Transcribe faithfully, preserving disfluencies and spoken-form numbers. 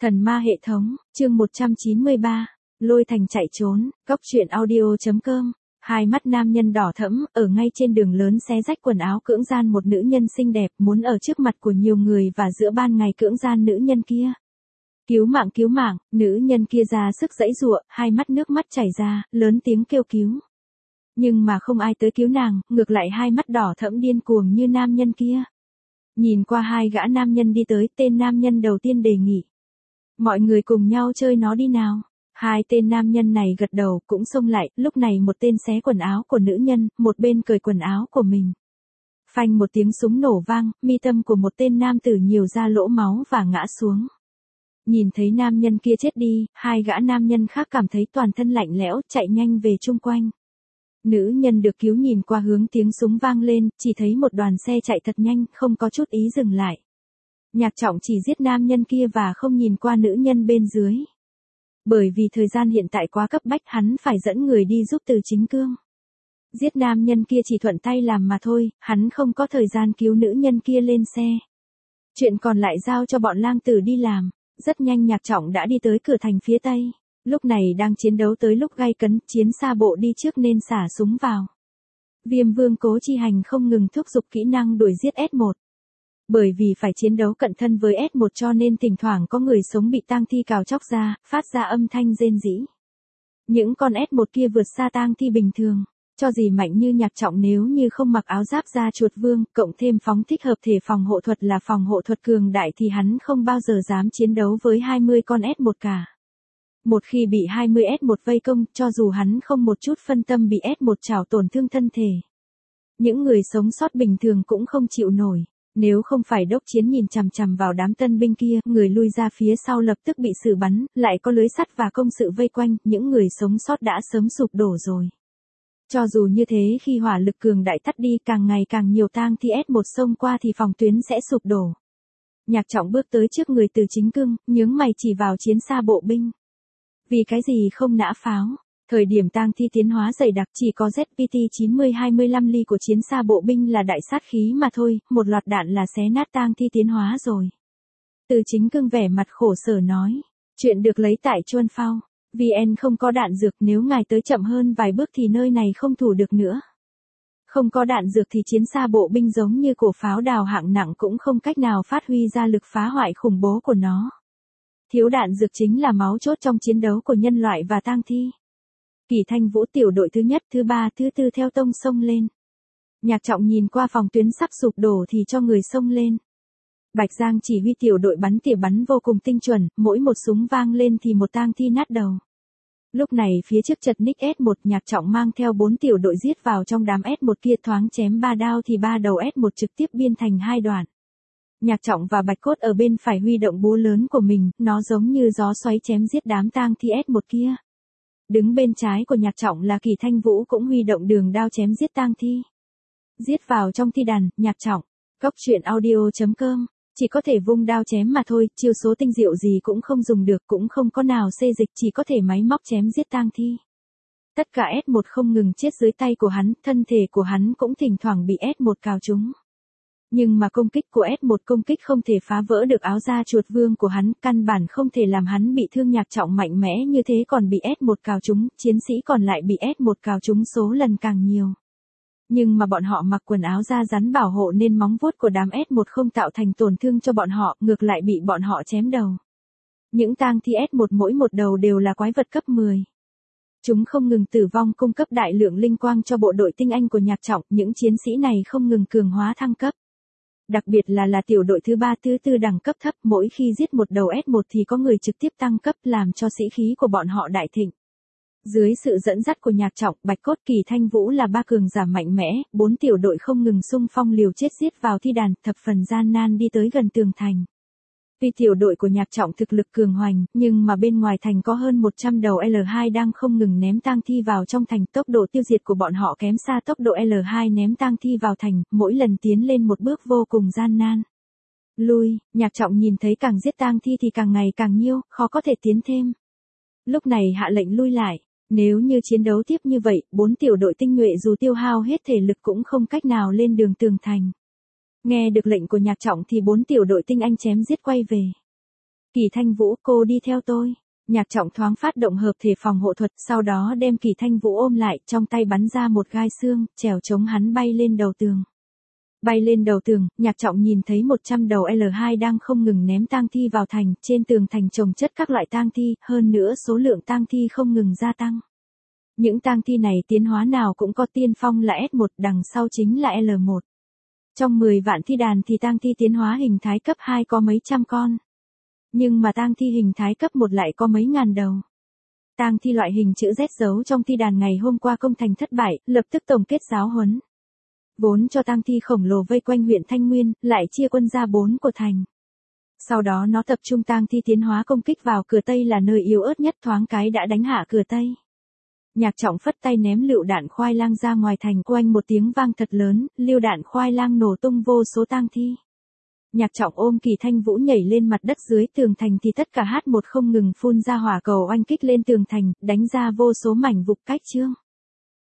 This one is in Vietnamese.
Thần ma hệ thống, chương một trăm chín mươi ba, Lôi Thành chạy trốn, Cóc truyện audio.com. Hai mắt nam nhân đỏ thẫm, ở ngay trên đường lớn xé rách quần áo cưỡng gian một nữ nhân xinh đẹp, muốn ở trước mặt của nhiều người và giữa ban ngày cưỡng gian nữ nhân kia. Cứu mạng cứu mạng, nữ nhân kia ra sức giãy giụa, hai mắt nước mắt chảy ra, lớn tiếng kêu cứu. Nhưng mà không ai tới cứu nàng, ngược lại hai mắt đỏ thẫm điên cuồng như nam nhân kia. Nhìn qua hai gã nam nhân đi tới, tên nam nhân đầu tiên đề nghị. Mọi người cùng nhau chơi nó đi nào. Hai tên nam nhân này gật đầu cũng xông lại, lúc này một tên xé quần áo của nữ nhân, một bên cởi quần áo của mình. Phanh một tiếng súng nổ vang, mi tâm của một tên nam tử nhiều ra lỗ máu và ngã xuống. Nhìn thấy nam nhân kia chết đi, hai gã nam nhân khác cảm thấy toàn thân lạnh lẽo, chạy nhanh về chung quanh. Nữ nhân được cứu nhìn qua hướng tiếng súng vang lên, chỉ thấy một đoàn xe chạy thật nhanh, không có chút ý dừng lại. Nhạc Trọng chỉ giết nam nhân kia và không nhìn qua nữ nhân bên dưới. Bởi vì thời gian hiện tại quá cấp bách, hắn phải dẫn người đi giúp Từ Chính Cương. Giết nam nhân kia chỉ thuận tay làm mà thôi, hắn không có thời gian cứu nữ nhân kia lên xe. Chuyện còn lại giao cho bọn lang tử đi làm. Rất nhanh Nhạc Trọng đã đi tới cửa thành phía tây. Lúc này đang chiến đấu tới lúc gay cấn, chiến xa bộ đi trước nên xả súng vào. Viêm Vương Cố Chi Hành không ngừng thúc giục kỹ năng đuổi giết S một. Bởi vì phải chiến đấu cận thân với S một cho nên thỉnh thoảng có người sống bị tang thi cào chóc ra, phát ra âm thanh rên rỉ. Những con S một kia vượt xa tang thi bình thường, cho gì mạnh như Nhạc Trọng nếu như không mặc áo giáp da chuột vương, cộng thêm phóng thích hợp thể phòng hộ thuật là phòng hộ thuật cường đại thì hắn không bao giờ dám chiến đấu với hai mươi con S một cả. Một khi bị hai mươi S một vây công, cho dù hắn không một chút phân tâm bị S một trảo tổn thương thân thể. Những người sống sót bình thường cũng không chịu nổi. Nếu không phải đốc chiến nhìn chằm chằm vào đám tân binh kia, người lui ra phía sau lập tức bị xử bắn, lại có lưới sắt và công sự vây quanh, những người sống sót đã sớm sụp đổ rồi. Cho dù như thế khi hỏa lực cường đại tắt đi, càng ngày càng nhiều tang thi S một xông qua thì phòng tuyến sẽ sụp đổ. Nhạc Trọng bước tới trước người Từ Chính Cương, nhướng mày chỉ vào chiến xa bộ binh. Vì cái gì không nã pháo? Thời điểm tang thi tiến hóa dày đặc chỉ có Z P T chín mươi hai mươi lăm ly của chiến xa bộ binh là đại sát khí mà thôi, một loạt đạn là xé nát tang thi tiến hóa rồi. Từ Chính Cương vẻ mặt khổ sở nói, chuyện được lấy tại Chuân Phao, vê en không có đạn dược, nếu ngài tới chậm hơn vài bước thì nơi này không thủ được nữa. Không có đạn dược thì chiến xa bộ binh giống như cổ pháo đào hạng nặng cũng không cách nào phát huy ra lực phá hoại khủng bố của nó. Thiếu đạn dược chính là máu chốt trong chiến đấu của nhân loại và tang thi. Kỳ Thanh Vũ tiểu đội thứ nhất, thứ ba, thứ tư theo tông xông lên. Nhạc Trọng nhìn qua phòng tuyến sắp sụp đổ thì cho người xông lên. Bạch Giang chỉ huy tiểu đội bắn tỉa bắn vô cùng tinh chuẩn, mỗi một súng vang lên thì một tang thi nát đầu. Lúc này phía trước chật ních S một, Nhạc Trọng mang theo bốn tiểu đội giết vào trong đám S một kia, thoáng chém ba đao thì ba đầu S một trực tiếp biên thành hai đoạn. Nhạc Trọng và Bạch Cốt ở bên phải huy động búa lớn của mình, nó giống như gió xoáy chém giết đám tang thi S một kia. Đứng bên trái của Nhạc Trọng là Kỳ Thanh Vũ cũng huy động đường đao chém giết tang thi. Giết vào trong thi đàn, Nhạc Trọng, Cóc truyện audio.com, chỉ có thể vung đao chém mà thôi, chiêu số tinh diệu gì cũng không dùng được, cũng không có nào xê dịch, chỉ có thể máy móc chém giết tang thi. Tất cả S một không ngừng chết dưới tay của hắn, thân thể của hắn cũng thỉnh thoảng bị S một cào trúng. Nhưng mà công kích của S một công kích không thể phá vỡ được áo da chuột vương của hắn, căn bản không thể làm hắn bị thương. Nhạc Trọng mạnh mẽ như thế còn bị S một cào trúng, chiến sĩ còn lại bị S một cào trúng số lần càng nhiều. Nhưng mà bọn họ mặc quần áo da rắn bảo hộ nên móng vuốt của đám S một không tạo thành tổn thương cho bọn họ, ngược lại bị bọn họ chém đầu. Những tang thi S một mỗi một đầu đều là quái vật cấp mười. Chúng không ngừng tử vong cung cấp đại lượng linh quang cho bộ đội tinh anh của Nhạc Trọng, những chiến sĩ này không ngừng cường hóa thăng cấp. Đặc biệt là là tiểu đội thứ ba thứ tư đẳng cấp thấp, mỗi khi giết một đầu S một thì có người trực tiếp tăng cấp làm cho sĩ khí của bọn họ đại thịnh. Dưới sự dẫn dắt của Nhạc Trọng, Bạch Cốt, Kỳ Thanh Vũ là ba cường giả mạnh mẽ, bốn tiểu đội không ngừng xung phong liều chết giết vào thi đàn, thập phần gian nan đi tới gần tường thành. Vì tiểu đội của Nhạc Trọng thực lực cường hoành, nhưng mà bên ngoài thành có hơn một trăm đầu L hai đang không ngừng ném tang thi vào trong thành, tốc độ tiêu diệt của bọn họ kém xa tốc độ L hai ném tang thi vào thành, mỗi lần tiến lên một bước vô cùng gian nan. Lui, Nhạc Trọng nhìn thấy càng giết tang thi thì càng ngày càng nhiều, khó có thể tiến thêm. Lúc này hạ lệnh lui lại, nếu như chiến đấu tiếp như vậy, bốn tiểu đội tinh nhuệ dù tiêu hao hết thể lực cũng không cách nào lên đường tường thành. Nghe được lệnh của Nhạc Trọng thì bốn tiểu đội tinh anh chém giết quay về. Kỳ Thanh Vũ, cô đi theo tôi. Nhạc Trọng thoáng phát động hợp thể phòng hộ thuật, sau đó đem Kỳ Thanh Vũ ôm lại, trong tay bắn ra một gai xương, trèo chống hắn bay lên đầu tường. Bay lên đầu tường, Nhạc Trọng nhìn thấy một trăm đầu L hai đang không ngừng ném tang thi vào thành, trên tường thành chồng chất các loại tang thi, hơn nữa số lượng tang thi không ngừng gia tăng. Những tang thi này tiến hóa nào cũng có tiên phong là S một, đằng sau chính là L một. Trong mười vạn thi đàn thì tang thi tiến hóa hình thái cấp hai có mấy trăm con. Nhưng mà tang thi hình thái cấp một lại có mấy ngàn đầu. Tang thi loại hình chữ Z giấu trong thi đàn ngày hôm qua công thành thất bại, lập tức tổng kết giáo huấn. Vốn cho tang thi khổng lồ vây quanh huyện Thanh Nguyên, lại chia quân ra bốn của thành. Sau đó nó tập trung tang thi tiến hóa công kích vào cửa Tây là nơi yếu ớt nhất, thoáng cái đã đánh hạ cửa Tây. Nhạc Trọng phất tay ném lựu đạn khoai lang ra ngoài thành, oanh một tiếng vang thật lớn, lựu đạn khoai lang nổ tung vô số tang thi. Nhạc Trọng ôm Kỳ Thanh Vũ nhảy lên mặt đất dưới tường thành thì tất cả H một không ngừng phun ra hỏa cầu oanh kích lên tường thành, đánh ra vô số mảnh vụn cách trương.